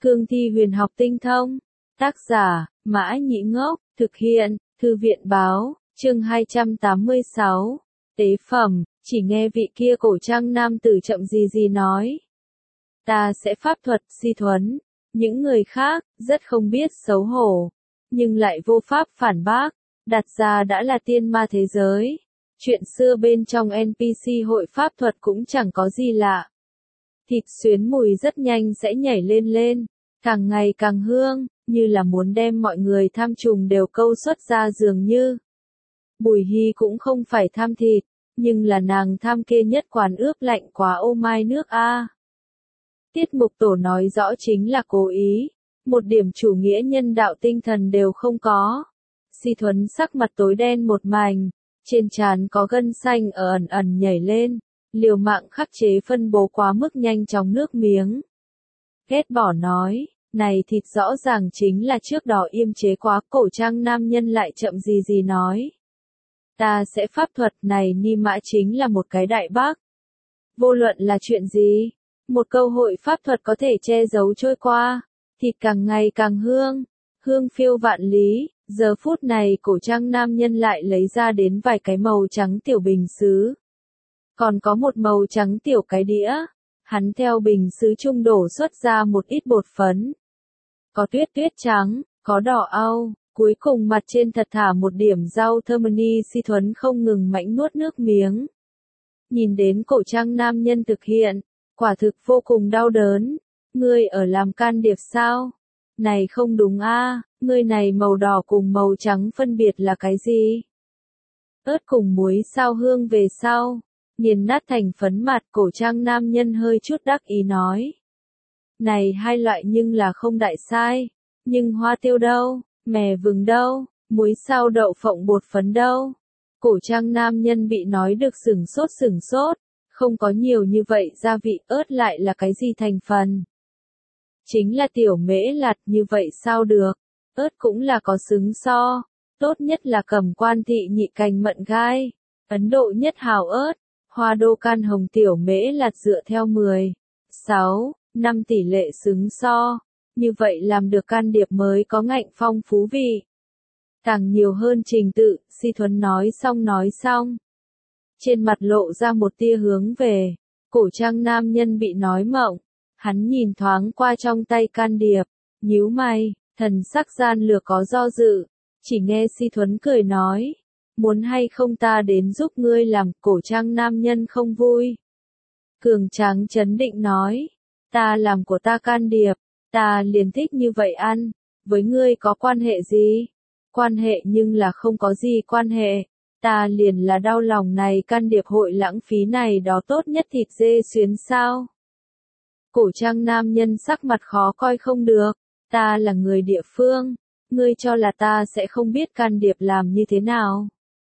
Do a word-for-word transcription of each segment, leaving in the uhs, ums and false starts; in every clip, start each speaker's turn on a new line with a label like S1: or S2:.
S1: Cương thi huyền học tinh thông. Tác giả, Mã Nhĩ Ngốc, thực hiện, Thư viện báo, chương hai trăm tám mươi sáu. Tế phẩm, chỉ nghe vị kia cổ trang nam tử chậm gì gì nói. Ta sẽ pháp thuật, si thuấn. Những người khác, rất không biết xấu hổ, nhưng lại vô pháp phản bác, đặt ra đã là tiên ma thế giới. Chuyện xưa bên trong en pê xê hội pháp thuật cũng chẳng có gì lạ. Thịt xuyến mùi rất nhanh sẽ nhảy lên lên, càng ngày càng hương, như là muốn đem mọi người tham trùng đều câu xuất ra dường như. Bùi Hy cũng không phải tham thịt, nhưng là nàng tham kê nhất quán ướp lạnh quá ô mai nước a. Tiết mục tổ nói rõ chính là cố ý, một điểm chủ nghĩa nhân đạo tinh thần đều không có. Si Thuấn sắc mặt tối đen một mảnh, trên trán có gân xanh ở ẩn ẩn nhảy lên, liều mạng khắc chế phân bố quá mức nhanh chóng nước miếng. Ghét bỏ nói, này thịt rõ ràng chính là trước đó yêm chế quá. Cổ trang nam nhân lại chậm gì gì nói. Ta sẽ pháp thuật này ni mã chính là một cái đại bác. Vô luận là chuyện gì, một câu hội pháp thuật có thể che giấu trôi qua, thịt càng ngày càng hương, hương phiêu vạn lý. Giờ phút này cổ trang nam nhân lại lấy ra đến vài cái màu trắng tiểu bình sứ. Còn có một màu trắng tiểu cái đĩa. Hắn theo bình sứ trung đổ xuất ra một ít bột phấn. Có tuyết tuyết trắng, có đỏ au, cuối cùng mặt trên thật thả một điểm rau thơm. Si Thuấn không ngừng mãnh nuốt nước miếng. Nhìn đến cổ trang nam nhân thực hiện, quả thực vô cùng đau đớn. Ngươi ở làm can điệp sao? Này không đúng a, à, ngươi này màu đỏ cùng màu trắng phân biệt là cái gì? Ớt cùng muối sao hương về sau? Nghiền nát thành phấn mặt, cổ trang nam nhân hơi chút đắc ý nói. Này hai loại nhưng là không đại sai, nhưng hoa tiêu đâu, mè vừng đâu, muối sao đậu phộng bột phấn đâu? Cổ trang nam nhân bị nói được sửng sốt sửng sốt, không có nhiều như vậy gia vị. Ớt lại là cái gì thành phần? Chính là tiểu mễ lạt, như vậy sao được? Ớt cũng là có xứng so, tốt nhất là Cẩm Quan thị nhị cành mận gai, Ấn Độ nhất hào ớt, hoa đô can hồng tiểu mễ lạt dựa theo mười, sáu, năm tỷ lệ xứng so, như vậy làm được can điệp mới có ngạnh phong phú vị. Càng nhiều hơn trình tự. Si Thuấn nói xong nói xong. Trên mặt lộ ra một tia hướng về, cổ trang nam nhân bị nói mộng. Hắn nhìn thoáng qua trong tay can điệp, nhíu mày, thần sắc gian lược có do dự, chỉ nghe Si Thuấn cười nói, muốn hay không ta đến giúp ngươi làm. Cổ trang nam nhân không vui. Cường tráng chấn định nói, ta làm của ta can điệp, ta liền thích như vậy ăn, với ngươi có quan hệ gì? Quan hệ nhưng là không có gì quan hệ, ta liền là đau lòng này can điệp hội lãng phí này đó tốt nhất thịt dê xuyến sao? Cổ trang nam nhân sắc mặt khó coi không được, ta là người địa phương, ngươi cho là ta sẽ không biết can điệp làm như thế nào.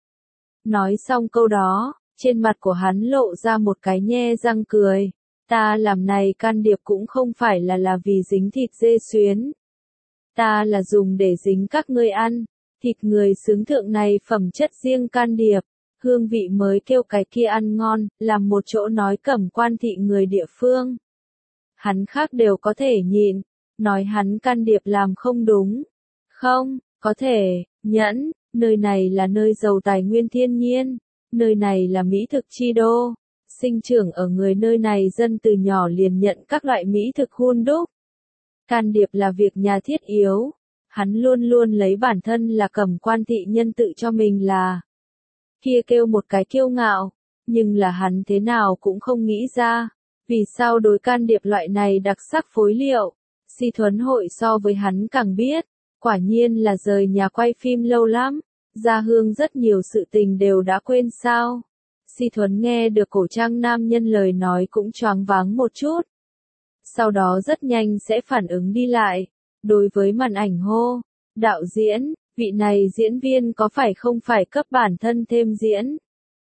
S1: Nói xong câu đó, trên mặt của hắn lộ ra một cái nhe răng cười, ta làm này can điệp cũng không phải là là vì dính thịt dê xuyến. Ta là dùng để dính các ngươi ăn, thịt người xướng thượng này phẩm chất riêng can điệp, hương vị mới kêu cái kia ăn ngon, làm một chỗ nói Cẩm Quan thị người địa phương. Hắn khác đều có thể nhịn, nói hắn can điệp làm không đúng. Không, có thể, nhẫn, nơi này là nơi giàu tài nguyên thiên nhiên, nơi này là mỹ thực chi đô, sinh trưởng ở người nơi này dân từ nhỏ liền nhận các loại mỹ thực hun đúc. Can điệp là việc nhà thiết yếu, hắn luôn luôn lấy bản thân là Cẩm Quan thị nhân tự cho mình là. Kia kêu một cái kiêu ngạo, nhưng là hắn thế nào cũng không nghĩ ra. Vì sao đối can điệp loại này đặc sắc phối liệu, Si Thuấn hội so với hắn càng biết, quả nhiên là rời nhà quay phim lâu lắm, gia hương rất nhiều sự tình đều đã quên sao. Si Thuấn nghe được cổ trang nam nhân lời nói cũng choáng váng một chút. Sau đó rất nhanh sẽ phản ứng đi lại, đối với màn ảnh hô, đạo diễn, vị này diễn viên có phải không phải cấp bản thân thêm diễn?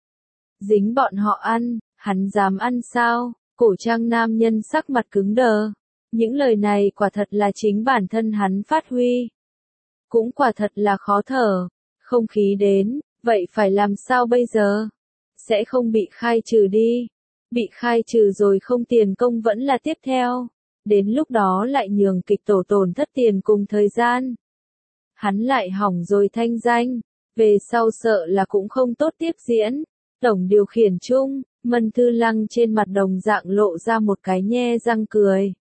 S1: Dính bọn họ ăn, hắn dám ăn sao? Cổ trang nam nhân sắc mặt cứng đờ. Những lời này quả thật là chính bản thân hắn phát huy. Cũng quả thật là khó thở. Không khí đến, vậy phải làm sao bây giờ? Sẽ không bị khai trừ đi. Bị khai trừ rồi không tiền công vẫn là tiếp theo. đến lúc đó lại nhường kịch tổ tổn thất tiền cùng thời gian. Hắn lại hỏng rồi thanh danh, về sau sợ là cũng không tốt tiếp diễn. Tổng điều khiển chung, Mân Thư Lăng trên mặt đồng dạng lộ ra một cái nhe răng cười.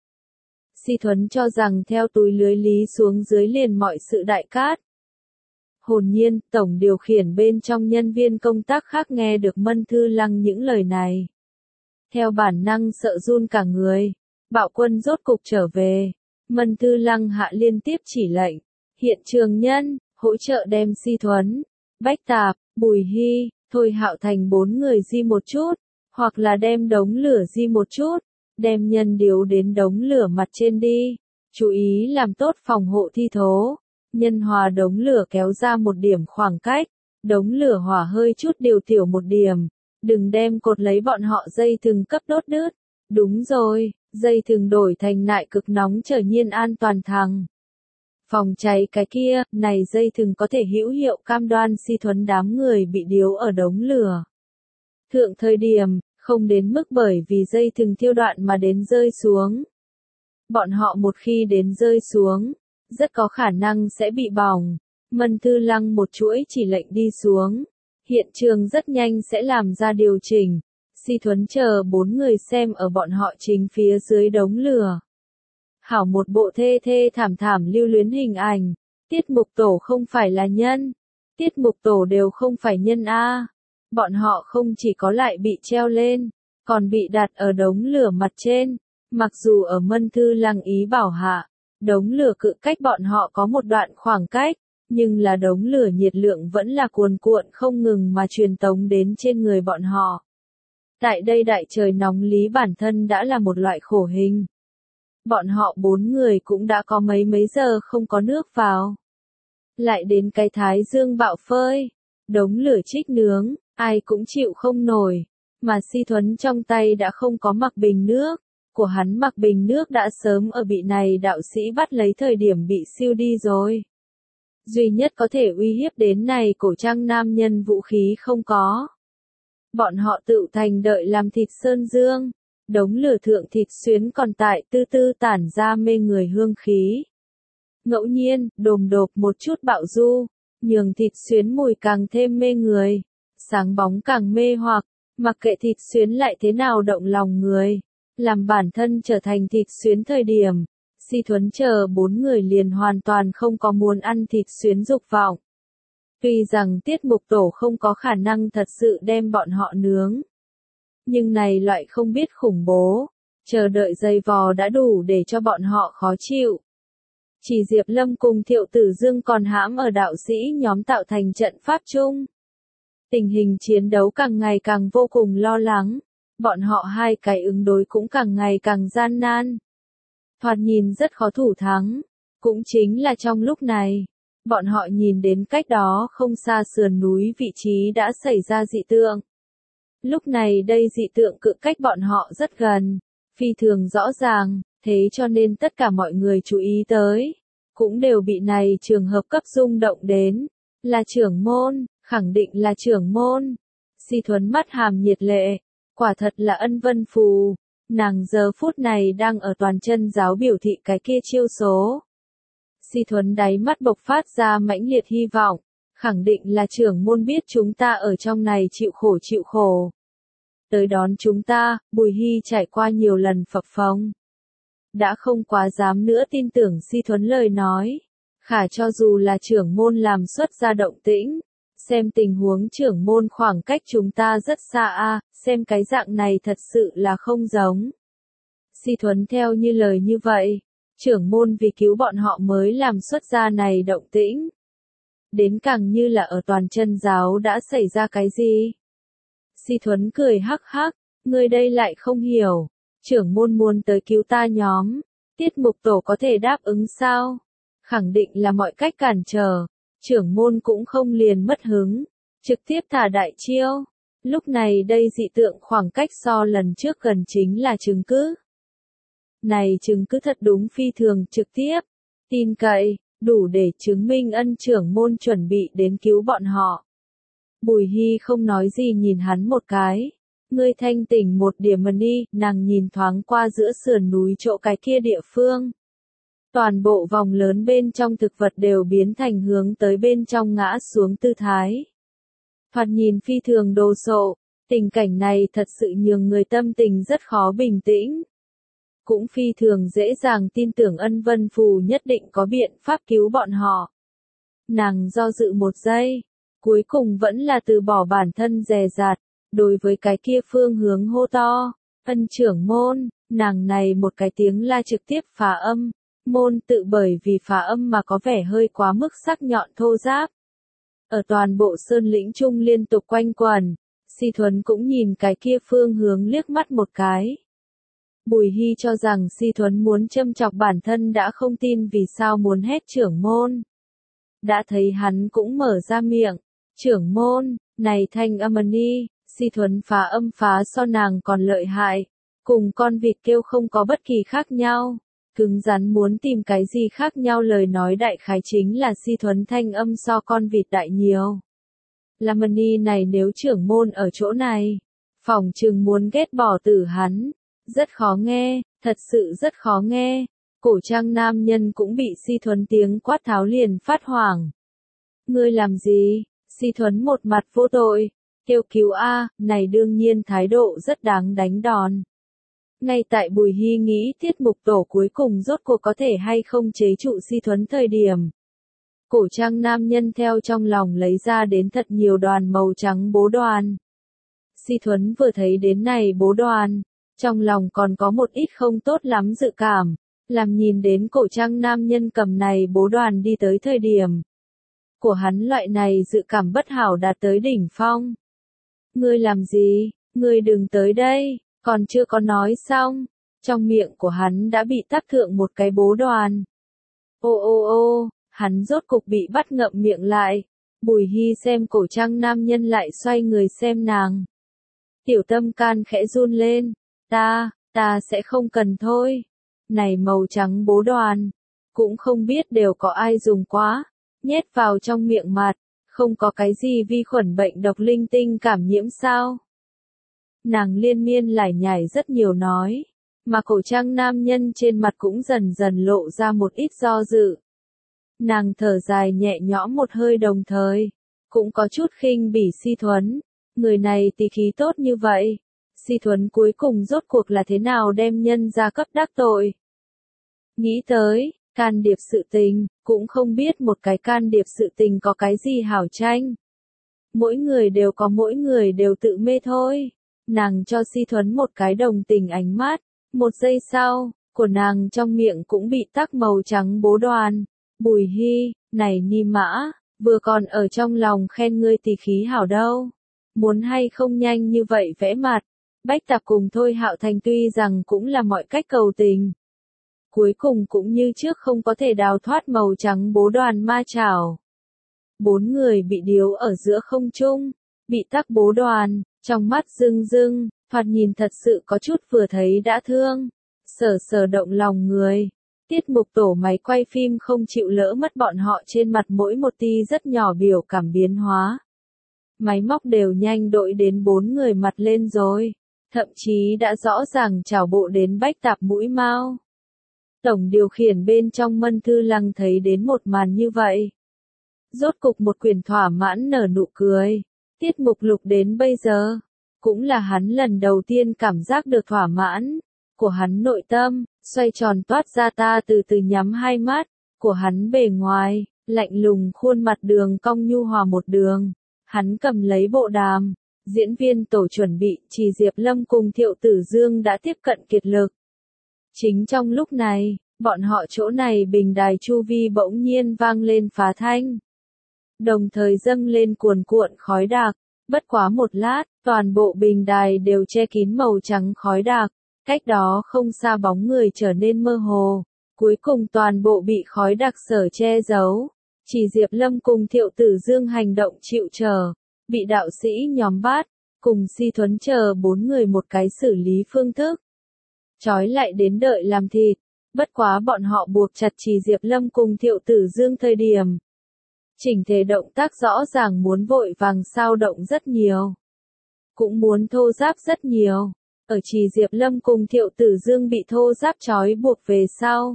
S1: Si Thuấn cho rằng theo túi lưới lý xuống dưới liền mọi sự đại cát. Hồn nhiên, tổng điều khiển bên trong nhân viên công tác khác nghe được Mân Thư Lăng những lời này. Theo bản năng sợ run cả người, Bạo Quân rốt cục trở về. Mân Thư Lăng hạ liên tiếp chỉ lệnh, hiện trường nhân, hỗ trợ đem Si Thuấn, Bách Tạp, Bùi Hy, Thôi Hạo Thành bốn người di một chút, hoặc là đem đống lửa di một chút, đem nhân điếu đến đống lửa mặt trên đi. Chú ý làm tốt phòng hộ thi thố. Nhân hòa đống lửa kéo ra một điểm khoảng cách, đống lửa hỏa hơi chút điều tiểu một điểm, đừng đem cột lấy bọn họ dây thừng cấp đốt đứt. Đúng rồi, dây thừng đổi thành nại cực nóng trở nhiên an toàn thằng. Phòng cháy cái kia, này dây thừng có thể hữu hiệu cam đoan Si Thuấn đám người bị điếu ở đống lửa. Thượng thời điểm, không đến mức bởi vì dây thừng thiêu đoạn mà đến rơi xuống. Bọn họ một khi đến rơi xuống, rất có khả năng sẽ bị bỏng. Mân Thư Lăng một chuỗi chỉ lệnh đi xuống. Hiện trường rất nhanh sẽ làm ra điều chỉnh. Si Thuấn chờ bốn người xem ở bọn họ chính phía dưới đống lửa. Hảo một bộ thê thê thảm thảm lưu luyến hình ảnh. Tiết mục tổ không phải là nhân. Tiết mục tổ đều không phải nhân A. Bọn họ không chỉ có lại bị treo lên, còn bị đặt ở đống lửa mặt trên. Mặc dù ở Mân Thư Lăng ý bảo hạ, đống lửa cự cách bọn họ có một đoạn khoảng cách, nhưng là đống lửa nhiệt lượng vẫn là cuồn cuộn không ngừng mà truyền tống đến trên người bọn họ. Tại đây đại trời nóng lý bản thân đã là một loại khổ hình. Bọn họ bốn người cũng đã có mấy mấy giờ không có nước vào. Lại đến cái thái dương bạo phơi, đống lửa trích nướng, ai cũng chịu không nổi, mà Si Thuấn trong tay đã không có mặc bình nước. Của hắn mặc bình nước đã sớm ở bị này đạo sĩ bắt lấy thời điểm bị siêu đi rồi. Duy nhất có thể uy hiếp đến này cổ trang nam nhân vũ khí không có. Bọn họ tự thành đợi làm thịt sơn dương. Đống lửa thượng thịt xuyến còn tại tư tư tản ra mê người hương khí. Ngẫu nhiên, đồm đột một chút bạo du, nhường thịt xuyến mùi càng thêm mê người. Sáng bóng càng mê hoặc, mặc kệ thịt xuyến lại thế nào động lòng người. Làm bản thân trở thành thịt xuyến thời điểm, Si Thuấn chờ bốn người liền hoàn toàn không có muốn ăn thịt xuyến dục vọng. Tuy rằng tiết mục tổ không có khả năng thật sự đem bọn họ nướng. Nhưng này loại không biết khủng bố, chờ đợi dày vò đã đủ để cho bọn họ khó chịu. Chỉ Diệp Lâm cùng Thiệu Tử Dương còn hãm ở đạo sĩ nhóm tạo thành trận pháp chung. Tình hình chiến đấu càng ngày càng vô cùng lo lắng. Bọn họ hai cái ứng đối cũng càng ngày càng gian nan. Thoạt nhìn rất khó thủ thắng. Cũng chính là trong lúc này, bọn họ nhìn đến cách đó không xa sườn núi vị trí đã xảy ra dị tượng. Lúc này đây dị tượng cự cách bọn họ rất gần, phi thường rõ ràng, thế cho nên tất cả mọi người chú ý tới, cũng đều bị này trường hợp cấp rung động đến. Là trưởng môn, khẳng định là trưởng môn. Si Thuấn mắt hàm nhiệt lệ. Quả thật là Ân Vân Phù, nàng giờ phút này đang ở toàn chân giáo biểu thị cái kia chiêu số. Si Thuấn đáy mắt bộc phát ra mãnh liệt hy vọng, khẳng định là trưởng môn biết chúng ta ở trong này chịu khổ chịu khổ. Tới đón chúng ta, Bùi Hy trải qua nhiều lần phập phồng. Đã không quá dám nữa tin tưởng Si Thuấn lời nói, khả cho dù là trưởng môn làm xuất ra động tĩnh. Xem tình huống trưởng môn khoảng cách chúng ta rất xa a, xem cái dạng này thật sự là không giống. Si Thuấn theo như lời như vậy, trưởng môn vì cứu bọn họ mới làm xuất ra này động tĩnh. Đến càng như là ở toàn chân giáo đã xảy ra cái gì. Si Thuấn cười hắc hắc, người đây lại không hiểu, trưởng môn muốn tới cứu ta nhóm, tiết mục tổ có thể đáp ứng sao? Khẳng định là mọi cách cản trở. Trưởng môn cũng không liền mất hứng, trực tiếp thả đại chiêu. Lúc này đây dị tượng khoảng cách so lần trước gần chính là chứng cứ. Này chứng cứ thật đúng phi thường trực tiếp, tin cậy, đủ để chứng minh Ân trưởng môn chuẩn bị đến cứu bọn họ. Bùi Hy không nói gì nhìn hắn một cái, Ngươi thanh tỉnh một điểm mà đi, nàng nhìn thoáng qua giữa sườn núi chỗ cái kia địa phương. Toàn bộ vòng lớn bên trong thực vật đều biến thành hướng tới bên trong ngã xuống tư thái. Thoạt nhìn phi thường đồ sộ, tình cảnh này thật sự nhường người tâm tình rất khó bình tĩnh. Cũng phi thường dễ dàng tin tưởng Ân Vân Phù nhất định có biện pháp cứu bọn họ. Nàng do dự một giây, cuối cùng vẫn là từ bỏ bản thân dè dặt, đối với cái kia phương hướng hô to, Ân trưởng môn, nàng này một cái tiếng la trực tiếp phá âm, môn tự bởi vì phá âm mà có vẻ hơi quá mức sắc nhọn thô ráp. Ở toàn bộ sơn lĩnh trung liên tục quanh quẩn, Si Thuấn cũng nhìn cái kia phương hướng liếc mắt một cái. Bùi Hy cho rằng Si Thuấn muốn châm chọc bản thân đã không tin vì sao muốn hét trưởng môn. Đã thấy hắn cũng mở ra miệng, trưởng môn, này thanh âm ni, Si Thuấn phá âm phá so nàng còn lợi hại, cùng con vịt kêu không có bất kỳ khác nhau. Cứng rắn muốn tìm cái gì khác nhau lời nói đại khái chính là Si Thuấn thanh âm so con vịt đại nhiều. Lamani này nếu trưởng môn ở chỗ này, phỏng chừng muốn ghét bỏ tử hắn. Rất khó nghe, thật sự rất khó nghe. Cổ trang nam nhân cũng bị Si Thuấn tiếng quát tháo liền phát hoảng. Ngươi làm gì? Si Thuấn một mặt vô tội, kêu cứu a, này đương nhiên thái độ rất đáng đánh đòn. Ngay tại Bùi Hy nghĩ tiết mục tổ cuối cùng rốt cuộc có thể hay không chế trụ Si Thuấn thời điểm. Cổ trang nam nhân theo trong lòng lấy ra đến thật nhiều đoàn màu trắng bố đoàn. Si Thuấn vừa thấy đến này bố đoàn, trong lòng còn có một ít không tốt lắm dự cảm, làm nhìn đến cổ trang nam nhân cầm này bố đoàn đi tới thời điểm. Của hắn loại này dự cảm bất hảo đạt tới đỉnh phong. Ngươi làm gì? Ngươi đừng tới đây, còn chưa có nói xong. Trong miệng của hắn đã bị tắc thượng một cái bố đoàn. Ô ô ô, hắn rốt cục bị bắt ngậm miệng lại. Bùi Hy xem cổ trang nam nhân lại xoay người xem nàng. Tiểu tâm can khẽ run lên. Ta, ta sẽ không cần thôi. Này màu trắng bố đoàn, cũng không biết đều có ai dùng quá, nhét vào trong miệng mặt, không có cái gì vi khuẩn bệnh độc linh tinh cảm nhiễm sao. Nàng liên miên lải nhải rất nhiều nói, mà cổ trang nam nhân trên mặt cũng dần dần lộ ra một ít do dự. Nàng thở dài nhẹ nhõm một hơi đồng thời, cũng có chút khinh bỉ Si Thuấn, người này tỳ khí tốt như vậy. Si Thuấn cuối cùng rốt cuộc là thế nào đem nhân ra cấp đắc tội. Nghĩ tới, can điệp sự tình, cũng không biết một cái can điệp sự tình có cái gì hảo tranh. Mỗi người đều có mỗi người đều tự mê thôi. Nàng cho Si Thuấn một cái đồng tình ánh mắt, một giây sau, của nàng trong miệng cũng bị tắc màu trắng bố đoàn. Bùi Hy, này ni mã, vừa còn ở trong lòng khen ngươi tỳ khí hảo đâu. Muốn hay không nhanh như vậy vẽ mặt. Bách Tạp cùng Thôi Hạo Thành tuy rằng cũng là mọi cách cầu tình. Cuối cùng cũng như trước không có thể đào thoát màu trắng bố đoàn ma chảo. Bốn người bị điếu ở giữa không trung, bị tắc bố đoàn, trong mắt rưng rưng, thoạt nhìn thật sự có chút vừa thấy đã thương. Sở sở động lòng người. Tiết mục tổ máy quay phim không chịu lỡ mất bọn họ trên mặt mỗi một ti rất nhỏ biểu cảm biến hóa. Máy móc đều nhanh đội đến bốn người mặt lên rồi. Thậm chí đã rõ ràng trảo bộ đến Bách Tạp mũi mao. Tổng điều khiển bên trong Mân Thư Lăng thấy đến một màn như vậy. Rốt cục một quyền thỏa mãn nở nụ cười. Tiết mục lục đến bây giờ, cũng là hắn lần đầu tiên cảm giác được thỏa mãn. Của hắn nội tâm, xoay tròn toát ra ta từ từ nhắm hai mắt. Của hắn bề ngoài, lạnh lùng khuôn mặt đường cong nhu hòa một đường. Hắn cầm lấy bộ đàm. Diễn viên tổ chuẩn bị, chỉ Diệp Lâm cùng Thiệu Tử Dương đã tiếp cận kiệt lực. Chính trong lúc này, bọn họ chỗ này bình đài chu vi bỗng nhiên vang lên phá thanh. Đồng thời dâng lên cuồn cuộn khói đặc, bất quá một lát, toàn bộ bình đài đều che kín màu trắng khói đặc, cách đó không xa bóng người trở nên mơ hồ, cuối cùng toàn bộ bị khói đặc sở che giấu. Chỉ Diệp Lâm cùng Thiệu Tử Dương hành động chịu chờ. Bị đạo sĩ nhóm bắt, cùng Si Thuấn chờ bốn người một cái xử lý phương thức. Chói lại đến đợi làm thịt, bất quá bọn họ buộc chặt Chỉ Diệp Lâm cùng Thiệu Tử Dương thời điểm. Chỉnh thể động tác rõ ràng muốn vội vàng sao động rất nhiều. cũng muốn thô giáp rất nhiều. Ở Trì Diệp Lâm cùng Thiệu Tử Dương bị thô giáp trói buộc về sau.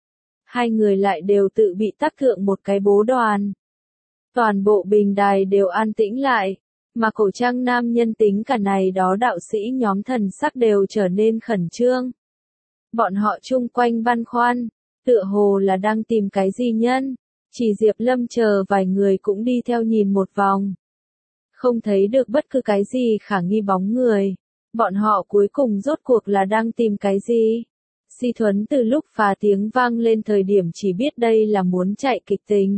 S1: Hai người lại đều tự bị tắc thượng một cái bố đoàn. Toàn bộ bình đài đều an tĩnh lại, mà cổ trang nam nhân tính cả này đó đạo sĩ nhóm thần sắc đều trở nên khẩn trương. Bọn họ chung quanh băn khoăn, tựa hồ là đang tìm cái gì nhân. Chỉ Diệp Lâm chờ vài người cũng đi theo nhìn một vòng. Không thấy được bất cứ cái gì khả nghi bóng người. Bọn họ cuối cùng rốt cuộc là đang tìm cái gì? Si Thuấn từ lúc phá tiếng vang lên thời điểm chỉ biết đây là muốn chạy kịch tình.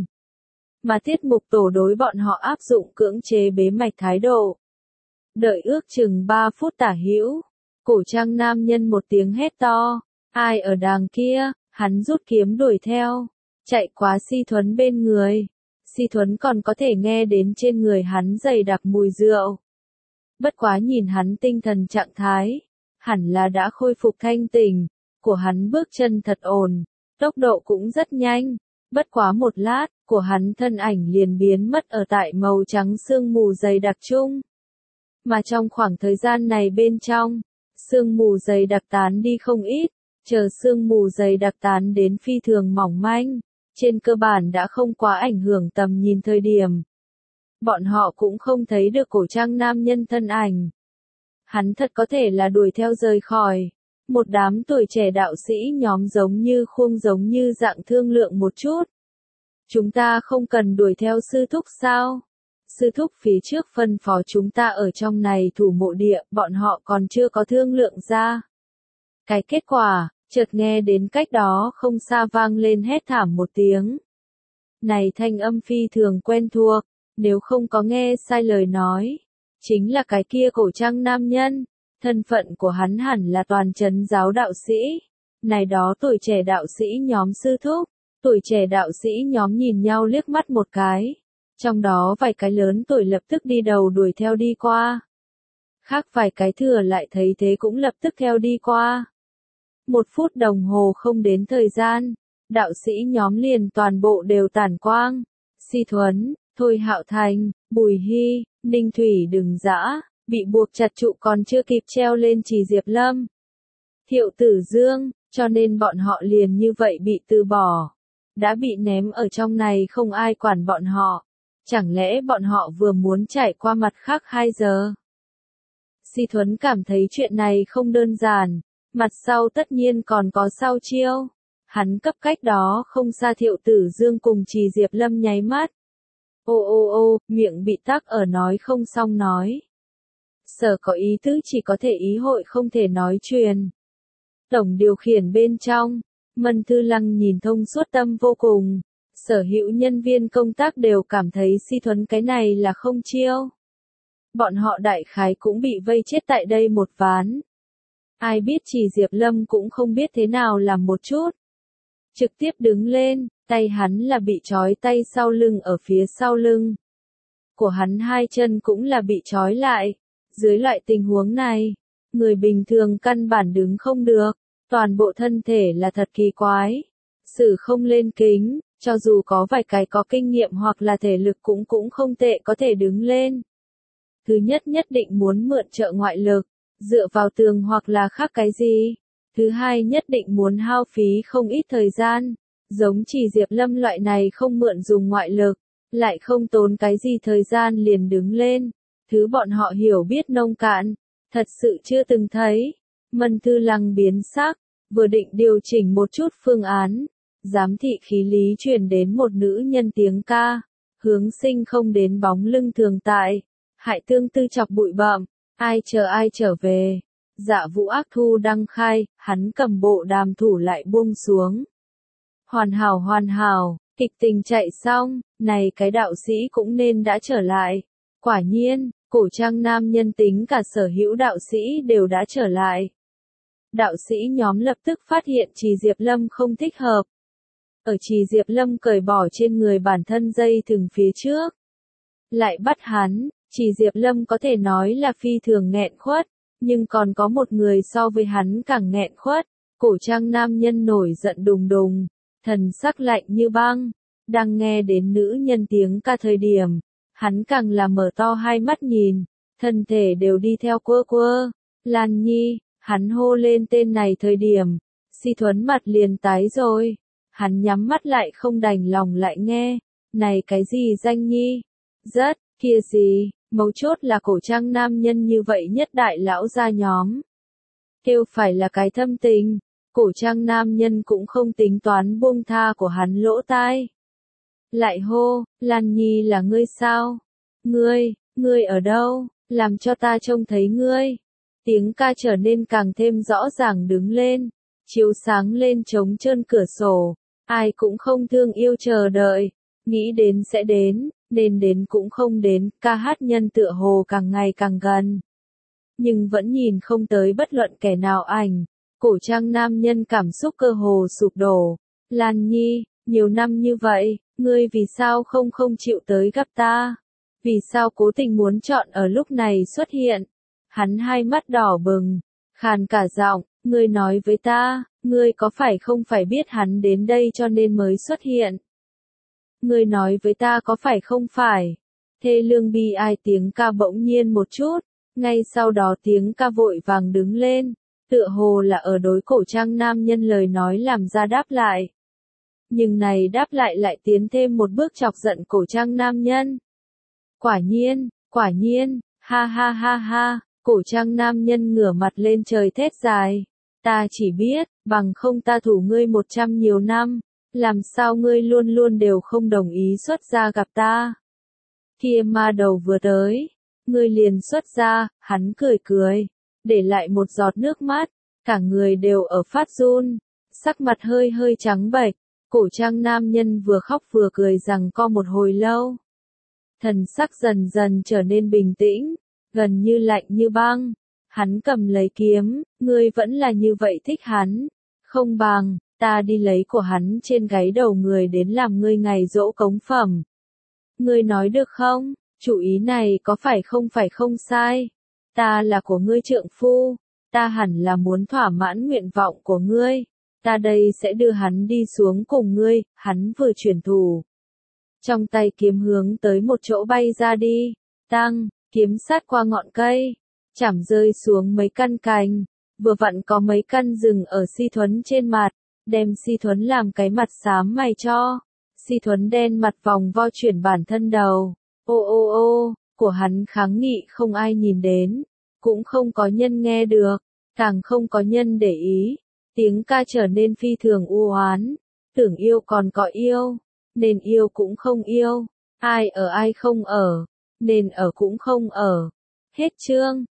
S1: Mà tiết mục tổ đối bọn họ áp dụng cưỡng chế bế mạch thái độ. Đợi ước chừng ba phút tả hữu, cổ trang nam nhân một tiếng hét to, ai ở đàng kia, hắn rút kiếm đuổi theo, chạy quá Si Thuấn bên người. Si Thuấn còn có thể nghe đến trên người hắn dày đặc mùi rượu. Bất quá nhìn hắn tinh thần trạng thái, hẳn là đã khôi phục thanh tỉnh, của hắn bước chân thật ổn, tốc độ cũng rất nhanh. Bất quá một lát, của hắn thân ảnh liền biến mất ở tại màu trắng sương mù dày đặc chung. Mà trong khoảng thời gian này bên trong, sương mù dày đặc tán đi không ít, chờ sương mù dày đặc tán đến phi thường mỏng manh, trên cơ bản đã không quá ảnh hưởng tầm nhìn thời điểm. Bọn họ cũng không thấy được cổ trang nam nhân thân ảnh. Hắn thật có thể là đuổi theo rời khỏi. Một đám tuổi trẻ đạo sĩ nhóm giống như khuôn giống như dạng thương lượng một chút. Chúng ta không cần đuổi theo sư thúc sao? Sư thúc phía trước phân phó chúng ta ở trong này thủ mộ địa, bọn họ còn chưa có thương lượng ra. Cái kết quả, chợt nghe đến cách đó không xa vang lên hét thảm một tiếng. Này thanh âm phi thường quen thuộc, nếu không có nghe sai lời nói, chính là cái kia cổ trang nam nhân. Thân phận của hắn hẳn là toàn trấn giáo đạo sĩ. Này đó tuổi trẻ đạo sĩ nhóm sư thúc, tuổi trẻ đạo sĩ nhóm nhìn nhau liếc mắt một cái. Trong đó vài cái lớn tuổi lập tức đi đầu đuổi theo đi qua. Khác vài cái thừa lại thấy thế cũng lập tức theo đi qua. Một phút đồng hồ không đến thời gian, đạo sĩ nhóm liền toàn bộ đều tản quang. Si Thuấn, Thôi Hạo Thành, Bùi Hy, Ninh Thủy Đừng Dã, bị buộc chặt trụ còn chưa kịp treo lên Trì Diệp Lâm. Thiệu Tử Dương, cho nên bọn họ liền như vậy bị từ bỏ. Đã bị ném ở trong này không ai quản bọn họ. Chẳng lẽ bọn họ vừa muốn trải qua mặt khác hai giờ? Si Thuấn cảm thấy chuyện này không đơn giản. Mặt sau tất nhiên còn có sau chiêu. Hắn cấp cách đó không xa Thiệu Tử Dương cùng Trì Diệp Lâm nháy mắt. Ô ô ô, miệng bị tắc ở nói không xong nói. Sở có ý tứ chỉ có thể ý hội không thể nói truyền. Tổng điều khiển bên trong, Mân Thư Lăng nhìn thông suốt tâm vô cùng. Sở hữu nhân viên công tác đều cảm thấy Si Thuấn cái này là không chiêu. Bọn họ đại khái cũng bị vây chết tại đây một ván. Ai biết Trì Diệp Lâm cũng không biết thế nào làm một chút. Trực tiếp đứng lên, tay hắn là bị trói tay sau lưng ở phía sau lưng. Của hắn hai chân cũng là bị trói lại. Dưới loại tình huống này, người bình thường căn bản đứng không được, toàn bộ thân thể là thật kỳ quái. Sử không lên kính, cho dù có vài cái có kinh nghiệm hoặc là thể lực cũng cũng không tệ có thể đứng lên. Thứ nhất nhất định muốn mượn trợ ngoại lực, dựa vào tường hoặc là khác cái gì. Thứ hai nhất định muốn hao phí không ít thời gian, giống Trì Diệp Lâm loại này không mượn dùng ngoại lực, lại không tốn cái gì thời gian liền đứng lên. Thứ bọn họ hiểu biết nông cạn, thật sự chưa từng thấy. Mân Thư Lăng biến sắc, vừa định điều chỉnh một chút phương án. Giám thị khí lý truyền đến một nữ nhân tiếng ca. Hướng Sinh không đến bóng lưng thường tại. Hại tương tư chọc bụi bặm, ai chờ ai trở về. Dạ Vũ Ác Thu đăng khai, hắn cầm bộ đàm thủ lại buông xuống. Hoàn hảo hoàn hảo, kịch tình chạy xong, này cái đạo sĩ cũng nên đã trở lại. Quả nhiên, cổ trang nam nhân tính cả sở hữu đạo sĩ đều đã trở lại. Đạo sĩ nhóm lập tức phát hiện Trì Diệp Lâm không thích hợp. Ở Trì Diệp Lâm cởi bỏ trên người bản thân dây thừng phía trước. Lại bắt hắn, Trì Diệp Lâm có thể nói là phi thường nghẹn khuất, nhưng còn có một người so với hắn càng nghẹn khuất. Cổ trang nam nhân nổi giận đùng đùng, thần sắc lạnh như băng, đang nghe đến nữ nhân tiếng ca thời điểm. Hắn càng là mở to hai mắt nhìn, thân thể đều đi theo quơ quơ. Lan Nhi, hắn hô lên tên này thời điểm, Si Thuấn mặt liền tái rồi. Hắn nhắm mắt lại không đành lòng lại nghe. Này cái gì danh nhi? Rất, kia gì, mấu chốt là cổ trang nam nhân như vậy nhất đại lão gia nhóm. Kêu phải là cái thâm tình, cổ trang nam nhân cũng không tính toán buông tha của hắn lỗ tai. Lại hô, Lan Nhi là ngươi sao? Ngươi, ngươi ở đâu? Làm cho ta trông thấy ngươi. Tiếng ca trở nên càng thêm rõ ràng đứng lên, chiếu sáng lên trống trơn cửa sổ. Ai cũng không thương yêu chờ đợi, nghĩ đến sẽ đến, nên đến cũng không đến, ca hát nhân tựa hồ càng ngày càng gần. Nhưng vẫn nhìn không tới bất luận kẻ nào ảnh, cổ trang nam nhân cảm xúc cơ hồ sụp đổ. Lan Nhi, nhiều năm như vậy, ngươi vì sao không không chịu tới gặp ta? Vì sao cố tình muốn chọn ở lúc này xuất hiện? Hắn hai mắt đỏ bừng, khàn cả giọng, ngươi nói với ta, ngươi có phải không phải biết hắn đến đây cho nên mới xuất hiện? Ngươi nói với ta có phải không phải? Thê lương bi ai tiếng ca bỗng nhiên một chút, ngay sau đó tiếng ca vội vàng đứng lên, tựa hồ là ở đối cổ trang nam nhân lời nói làm ra đáp lại. Nhưng này đáp lại lại tiến thêm một bước chọc giận cổ trang nam nhân. Quả nhiên, quả nhiên, ha ha ha ha, cổ trang nam nhân ngửa mặt lên trời thét dài. Ta chỉ biết, bằng không ta thủ ngươi một trăm nhiều năm, làm sao ngươi luôn luôn đều không đồng ý xuất ra gặp ta. Kia ma đầu vừa tới, ngươi liền xuất ra, hắn cười cười, để lại một giọt nước mắt, cả người đều ở phát run, sắc mặt hơi hơi trắng bệch, cổ trang nam nhân vừa khóc vừa cười rằng co một hồi lâu. Thần sắc dần dần trở nên bình tĩnh, gần như lạnh như băng. Hắn cầm lấy kiếm, ngươi vẫn là như vậy thích hắn. Không bằng, ta đi lấy của hắn trên gáy đầu người đến làm ngươi ngày dỗ cống phẩm. Ngươi nói được không? Chủ ý này có phải không phải không sai? Ta là của ngươi trượng phu, ta hẳn là muốn thỏa mãn nguyện vọng của ngươi. Ta đây sẽ đưa hắn đi xuống cùng ngươi, hắn vừa chuyển thủ. Trong tay kiếm hướng tới một chỗ bay ra đi, tăng, kiếm sát qua ngọn cây, chảm rơi xuống mấy căn cành, vừa vặn có mấy căn rừng ở Si Thuấn trên mặt, đem Si Thuấn làm cái mặt xám mày cho. Si Thuấn đen mặt vòng vo chuyển bản thân đầu, ô ô ô, của hắn kháng nghị không ai nhìn đến, cũng không có nhân nghe được, càng không có nhân để ý, tiếng ca trở nên phi thường u oán, tưởng yêu còn có yêu, nên yêu cũng không yêu, ai ở ai không ở, nên ở cũng không ở. Hết chương.